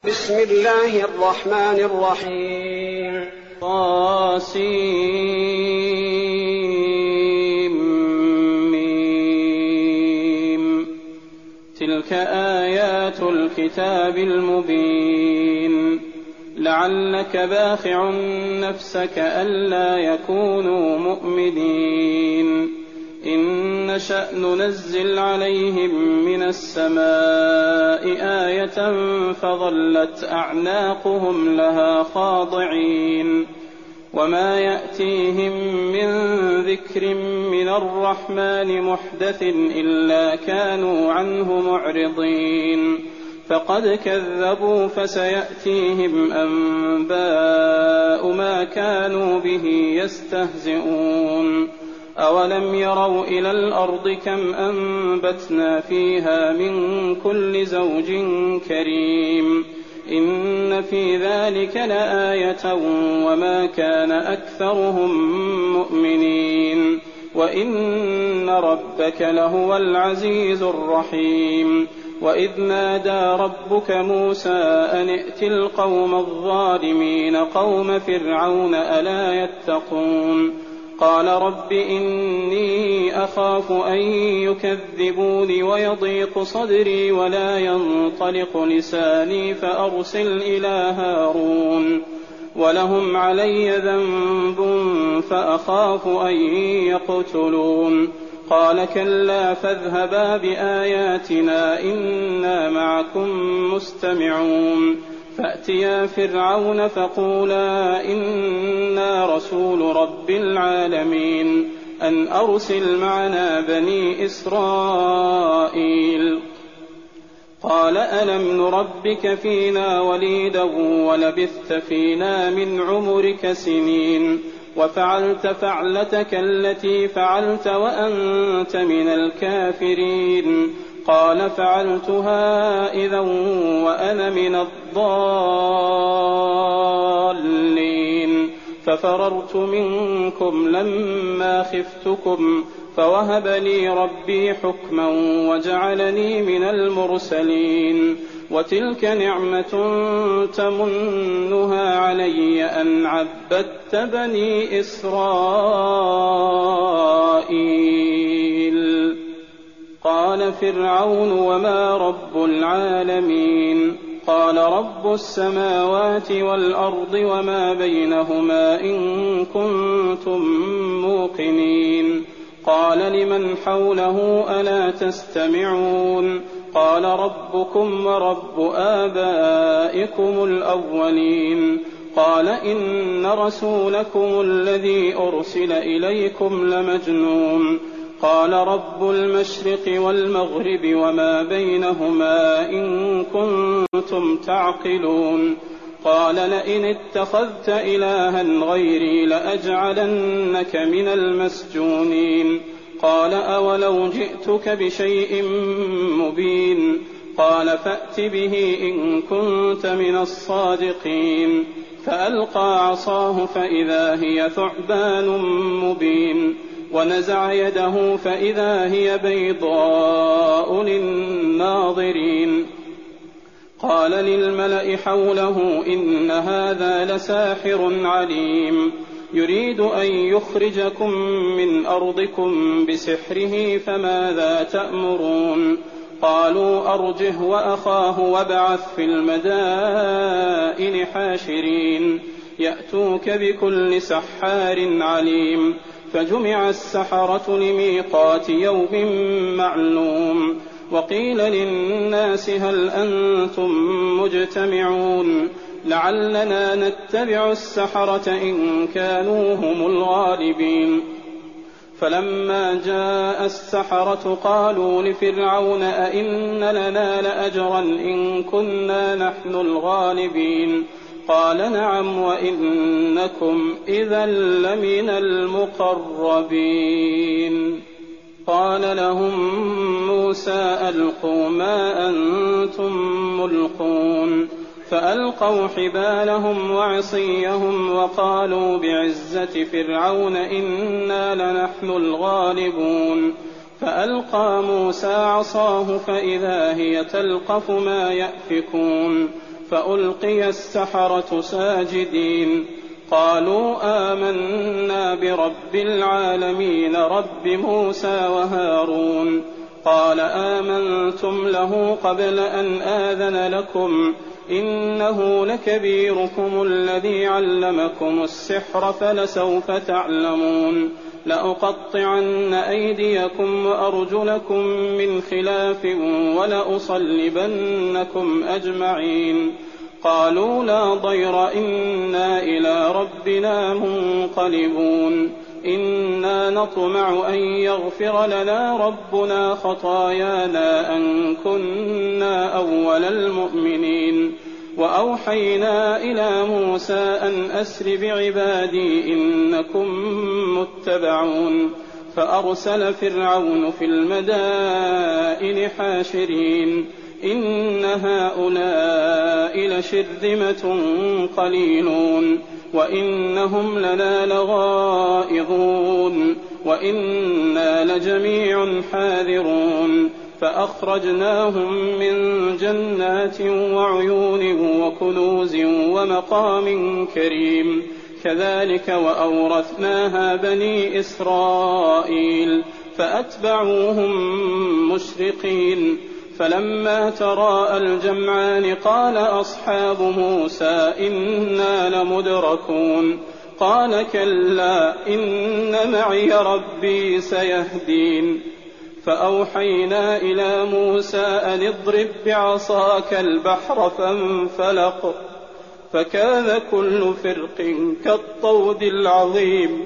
بسم الله الرحمن الرحيم طاسيم تلك آيات الكتاب المبين لعلك باخع نفسك ألا يكونوا مؤمنين إن نشأ ننزل عليهم من السماء آية فظلت أعناقهم لها خاضعين وما يأتيهم من ذكر من الرحمن محدث إلا كانوا عنه معرضين فقد كذبوا فسيأتيهم أنباء ما كانوا به يستهزئون أولم يروا إلى الأرض كم أنبتنا فيها من كل زوج كريم إن في ذلك لآية وما كان أكثرهم مؤمنين وإن ربك لهو العزيز الرحيم وإذ نادى ربك موسى أن ائت القوم الظالمين قوم فرعون ألا يتقون قال رب إني أخاف أن يكذبوني ويضيق صدري ولا ينطلق لساني فأرسل إلى هارون ولهم علي ذنب فأخاف أن يقتلون قال كلا فاذهبا بآياتنا إنا معكم مستمعون فأتيا فرعون فقولا إنا رسول رب العالمين أن أرسل معنا بني إسرائيل قال ألم نربك فينا وليدا ولبثت فينا من عمرك سنين وفعلت فعلتك التي فعلت وأنت من الكافرين قال فعلتها إذا وأنا من الضالين ففررت منكم لما خفتكم فوهب لي ربي حكما وجعلني من المرسلين وتلك نعمة تمنها علي أن عبدت بني إسرائيل قال فرعون وما رب العالمين قال رب السماوات والأرض وما بينهما إن كنتم موقنين قال لمن حوله ألا تستمعون قال ربكم ورب آبائكم الأولين قال إن رسولكم الذي أرسل إليكم لمجنون قال رب المشرق والمغرب وما بينهما إن كنتم تعقلون قال لئن اتخذت إلها غيري لأجعلنك من المسجونين قال أولو جئتك بشيء مبين قال فأت به إن كنت من الصادقين فألقى عصاه فإذا هي ثعبان مبين ونزع يده فإذا هي بيضاء للناظرين قال للملأ حوله إن هذا لساحر عليم يريد أن يخرجكم من أرضكم بسحره فماذا تأمرون قالوا أرجه وأخاه وابعث في المدائن حاشرين يأتوك بكل سحار عليم فجمع السحرة لميقات يوم معلوم وقيل للناس هل أنتم مجتمعون لعلنا نتبع السحرة إن كانوا هم الغالبين فلما جاء السحرة قالوا لفرعون أئن لنا لأجرا إن كنا نحن الغالبين قال نعم وإنكم إذا لمن المقربين قال لهم موسى ألقوا ما أنتم ملقون فألقوا حبالهم وعصيهم وقالوا بعزة فرعون إنا لنحن الغالبون فألقى موسى عصاه فإذا هي تلقف ما يأفكون فألقي السحرة ساجدين قالوا آمنا برب العالمين رب موسى وهارون. قال آمنتم له قبل أن آذن لكم إنه لكبيركم الذي علمكم السحر فلسوف تعلمون لأقطعن أيديكم وأرجلكم من خلاف ولأصلبنكم أجمعين. قالوا لا ضير إنا إلى ربنا منقلبون إنا نطمع أن يغفر لنا ربنا خطايانا أن كنا أول المؤمنين. وأوحينا إلى موسى أن أسر بعبادي إنكم متبعون. فأرسل فرعون في المدائن حاشرين إن هؤلاء لشرذمة قليلون وإنهم لنا لغائظون وإنا لجميع حاذرون. فأخرجناهم من جنات وعيون وكنوز ومقام كريم كذلك وأورثناها بني إسرائيل فأتبعوهم مشرقين. فلما تراءى الجمعان قال أصحاب موسى إنا لمدركون قال كلا إن معي ربي سيهدين. فأوحينا إلى موسى أن اضرب بعصاك البحر فانفلق فكان كل فرق كالطود العظيم.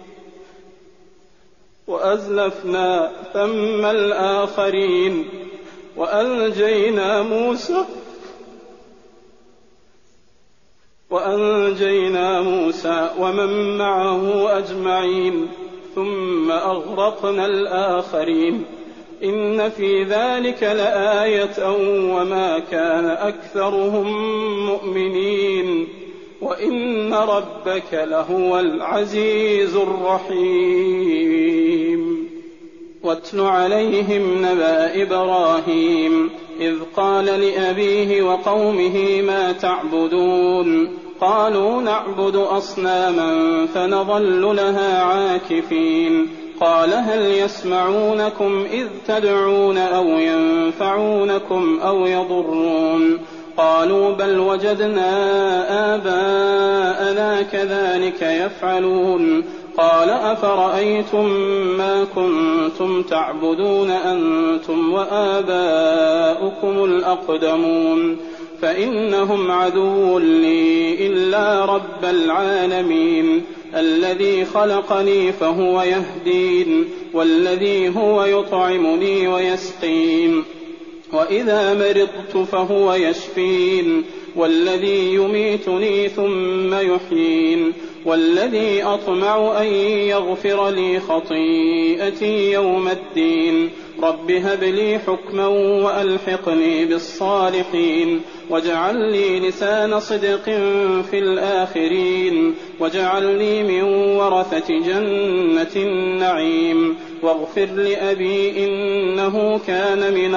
وأزلفنا ثم الآخرين وأنجينا موسى ومن معه أجمعين ثم أغرقنا الآخرين. إن في ذلك لآية وما كان أكثرهم مؤمنين وإن ربك لهو العزيز الرحيم. واتل عليهم نبأ إبراهيم إذ قال لأبيه وقومه ما تعبدون قالوا نعبد أصناما فنظل لها عاكفين. قال هل يسمعونكم إذ تدعون أو ينفعونكم أو يضرون قالوا بل وجدنا آباءنا كذلك يفعلون. قال أفرأيتم ما كنتم تعبدون أنتم وآباؤكم الأقدمون فإنهم عدو لي إلا رب العالمين الذي خلقني فهو يهدين والذي هو يطعمني ويسقين وإذا مرضت فهو يشفين والذي يميتني ثم يحيين والذي أطمع أن يغفر لي خطيئتي يوم الدين. رب هب لي حكما وألحقني بالصالحين واجعل لي لسان صدق في الآخرين واجعلني من ورثة جنة النعيم واغفر لأبي إنه كان من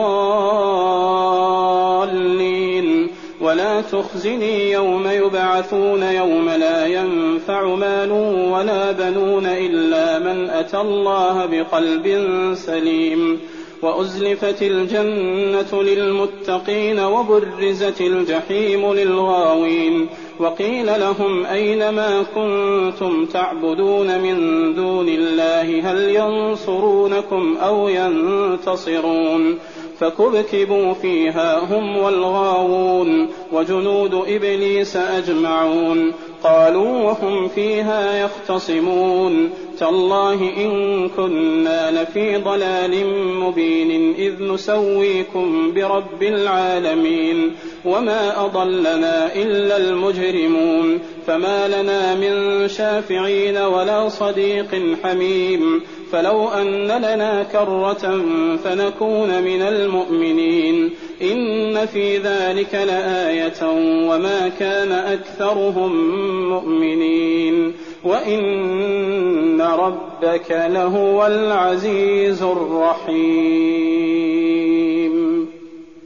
الضالين ولا تخزني يوم يبعثون يوم لا ينفع مال ولا بنون إلا من أتى الله بقلب سليم. وأزلفت الجنة للمتقين وبرزت الجحيم للغاوين وقيل لهم أين ما كنتم تعبدون من دون الله هل ينصرونكم أو ينتصرون فكبكبوا فيها هم والغاوون وجنود إبليس أجمعون قالوا وهم فيها يختصمون تالله إن كنا لفي ضلال مبين إذ نسويكم برب العالمين وما أضلنا إلا المجرمون فما لنا من شافعين ولا صديق حميم فلو أن لنا كرة فنكون من المؤمنين إن في ذلك لآية وما كان أكثرهم مؤمنين وإن ربك لهو العزيز الرحيم.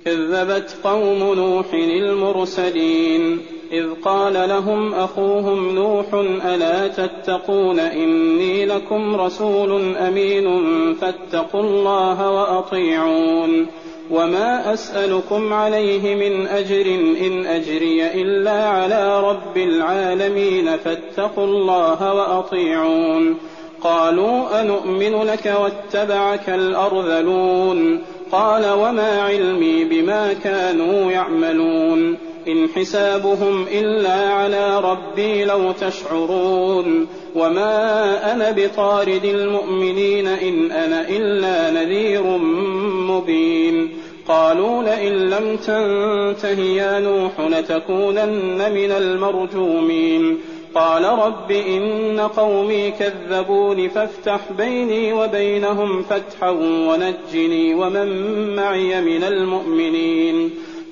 كذبت قوم نوح المرسلين إذ قال لهم أخوهم نوح ألا تتقون إني لكم رسول أمين فاتقوا الله وأطيعون وما أسألكم عليه من أجر إن أجري إلا على رب العالمين فاتقوا الله وأطيعون قالوا أنؤمن لك واتبعك الأرذلون قال وما علمي بما كانوا يعملون إن حسابهم إلا على ربي لو تشعرون وما أنا بطارد المؤمنين إن أنا إلا نذير مبين قالوا لئن لم تنته يا نوح لتكونن من المرجومين قال رب إن قومي كذبون فافتح بيني وبينهم فتحا ونجني ومن معي من المؤمنين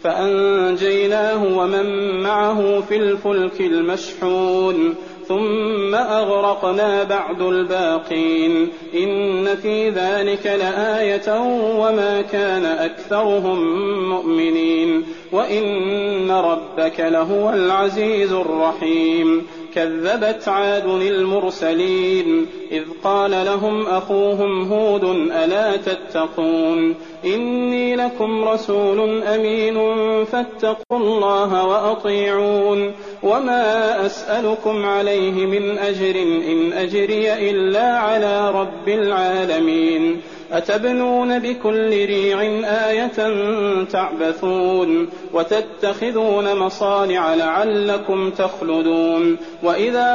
فأنجيناه ومن معه في الفلك المشحون ثم أغرقنا بعد الباقين إن في ذلك لآية وما كان أكثرهم مؤمنين وإن ربك لهو العزيز الرحيم كذبت عاد المرسلين إذ قال لهم أخوهم هود ألا تتقون إني لكم رسول أمين فاتقوا الله وأطيعون وما أسألكم عليه من أجر إن أجري إلا على رب العالمين أتبنون بكل ريع آية تعبثون وتتخذون مصانع لعلكم تخلدون وإذا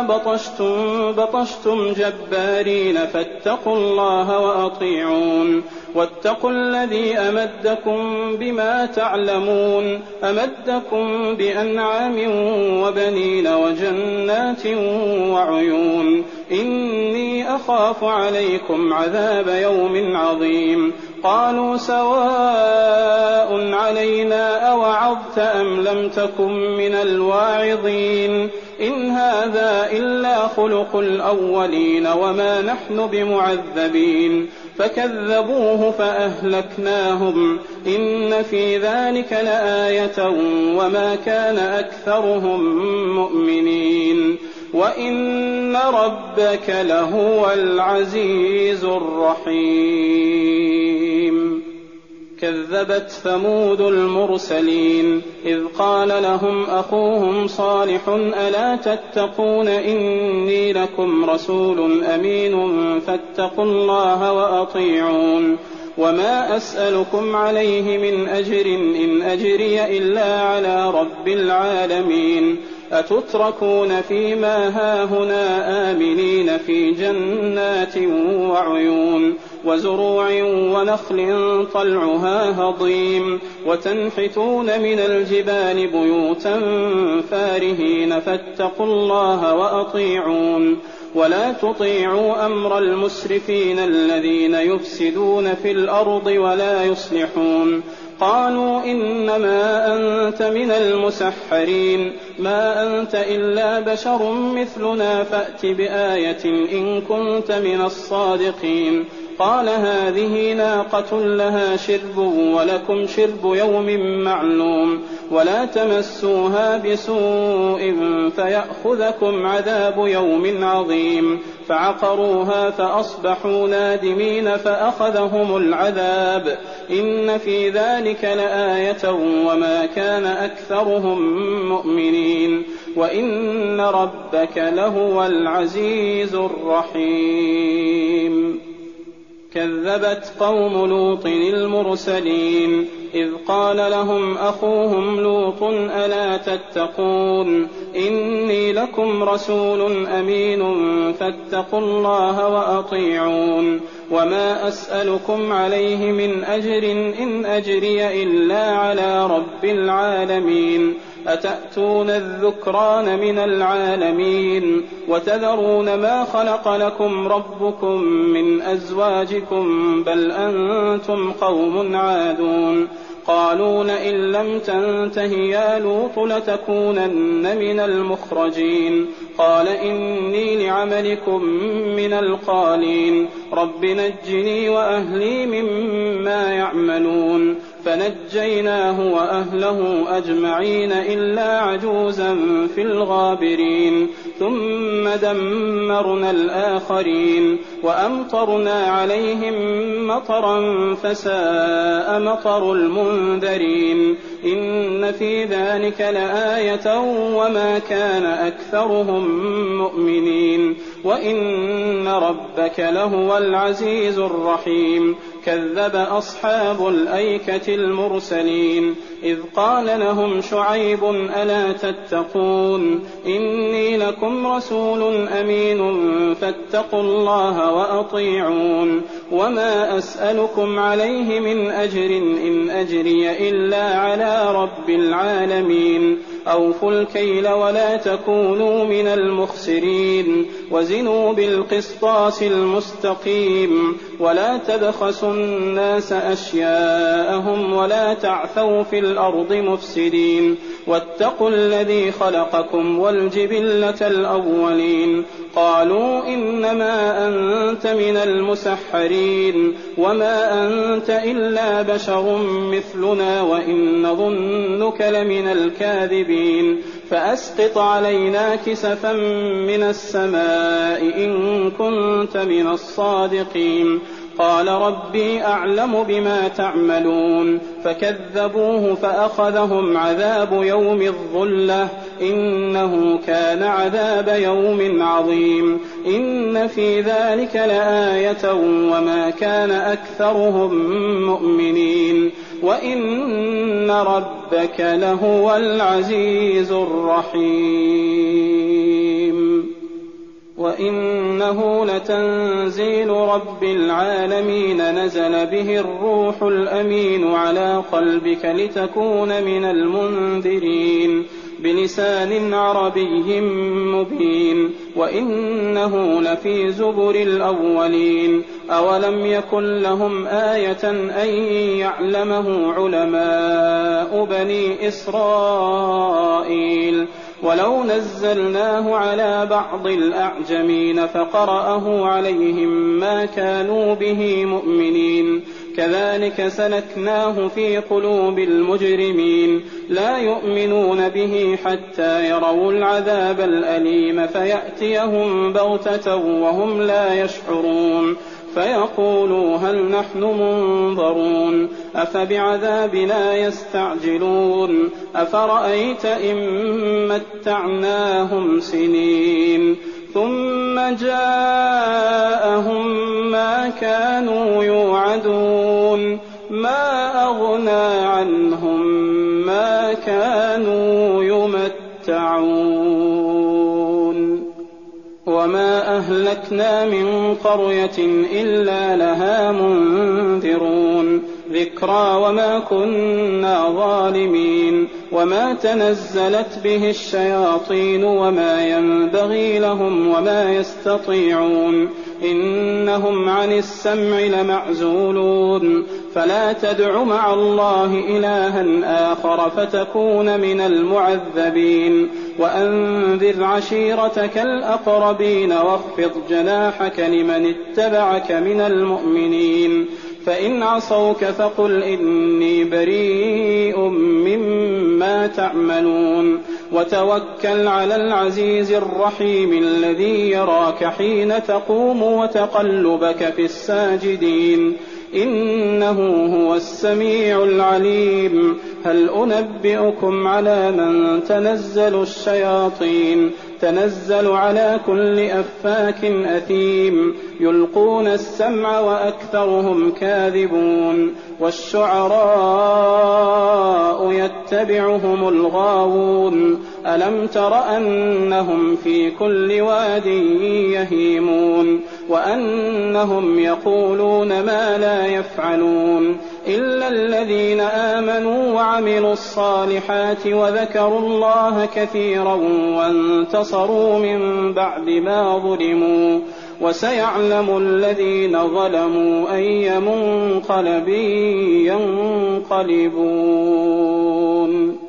بطشتم جبارين فاتقوا الله وأطيعون واتقوا الذي أمدكم بما تعلمون أمدكم بأنعام وبنين وجنات وعيون إني أخاف عليكم عذاب يوم عظيم قالوا سواء علينا أوعظت أم لم تكن من الواعظين إن هذا إلا خلق الأولين وما نحن بمعذبين فكذبوه فأهلكناهم إن في ذلك لآية وما كان أكثرهم مؤمنين وإن ربك لهو العزيز الرحيم كذبت ثمود المرسلين إذ قال لهم أخوهم صالح ألا تتقون إني لكم رسول أمين فاتقوا الله وأطيعون وما أسألكم عليه من أجر إن أجري إلا على رب العالمين أتتركون فيما هاهنا آمنين في جنات وعيون وزروع ونخل طلعها هضيم وتنحتون من الجبال بيوتا فارهين فاتقوا الله وأطيعون ولا تطيعوا أمر المسرفين الذين يفسدون في الأرض ولا يصلحون قالوا إنما أنت من المسحرين ما أنت إلا بشر مثلنا فأت بآية إن كنت من الصادقين قال هذه ناقة لها شرب ولكم شرب يوم معلوم ولا تمسوها بسوء فيأخذكم عذاب يوم عظيم فعقروها فأصبحوا نادمين فأخذهم العذاب إن في ذلك لآية وما كان أكثرهم مؤمنين وإن ربك لهو العزيز الرحيم كذبت قوم لوط المرسلين إذ قال لهم أخوهم لوط ألا تتقون إني لكم رسول أمين فاتقوا الله وأطيعون وما أسألكم عليه من أجر إن أجري إلا على رب العالمين أتأتون الذكران من العالمين وتذرون ما خلق لكم ربكم من أزواجكم بل أنتم قوم عادون قالوا لئن لم تنته يا لوط لتكونن من المخرجين قال إني لعملكم من القالين رب نجني وأهلي مما يعملون فنجيناه وأهله أجمعين إلا عجوزا في الغابرين ثم دمرنا الآخرين وأمطرنا عليهم مطرا فساء مطر المنذرين إن في ذلك لآية وما كان أكثرهم مؤمنين وإن ربك لهو العزيز الرحيم كذب أصحاب الأيكة المرسلين إذ قال لهم شعيب ألا تتقون إني لكم رسول أمين فاتقوا الله وأطيعون وما أسألكم عليه من أجر إن أجري إلا على رب العالمين أوفوا الكيل ولا تكونوا من المخسرين وزنوا بالقسطاس المستقيم ولا تبخسوا الناس أشياءهم ولا تعثوا في الأرض مفسدين واتقوا الذي خلقكم والجبلة الأولين قالوا إنما أنت من المسحرين وما أنت إلا بشر مثلنا وإن نظنك لمن الكاذبين فأسقط علينا كسفا من السماء إن كنت من الصادقين قال ربي أعلم بما تعملون فكذبوه فأخذهم عذاب يوم الظلة إنه كان عذاب يوم عظيم إن في ذلك لآية وما كان أكثرهم مؤمنين وإن ربك لهو العزيز الرحيم وإنه لتنزيل رب العالمين نزل به الروح الأمين على قلبك لتكون من المنذرين بلسان عربي مبين وإنه لفي زبر الأولين أولم يكن لهم آية أن يعلمه علماء بني إسرائيل ولو نزلناه على بعض الأعجمين فقرأه عليهم ما كانوا به مؤمنين كذلك سلكناه في قلوب المجرمين لا يؤمنون به حتى يروا العذاب الأليم فيأتيهم بغتة وهم لا يشعرون فيقولوا هل نحن منظرون أفبعذابنا يستعجلون أفرأيت إن متعناهم سنين ثم جاءهم ما كانوا يوعدون ما أغنى عنهم ما كانوا يمتعون وما أهلكنا من قرية إلا لها منذرون ذكرى وما كنا ظالمين وما تنزلت به الشياطين وما ينبغي لهم وما يستطيعون إنهم عن السمع لمعزولون فلا تدع مع الله إلها آخر فتكون من المعذبين وأنذر عشيرتك الأقربين واخفض جناحك لمن اتبعك من المؤمنين فإن عصوك فقل إني بريء مما تعملون وتوكل على العزيز الرحيم الذي يراك حين تقوم وتقلبك في الساجدين إنه هو السميع العليم هل أنبئكم على من تنزل الشياطين تنزل على كل أفاك أثيم يلقون السمع وأكثرهم كاذبون والشعراء يتبعهم الغاوون ألم تر أنهم في كل واد يهيمون وأنهم يقولون ما لا يفعلون إلا الذين آمنوا وعملوا الصالحات وذكروا الله كثيرا وانتصروا من بعد ما ظلموا وسيعلم الذين ظلموا أي منقلب ينقلبون.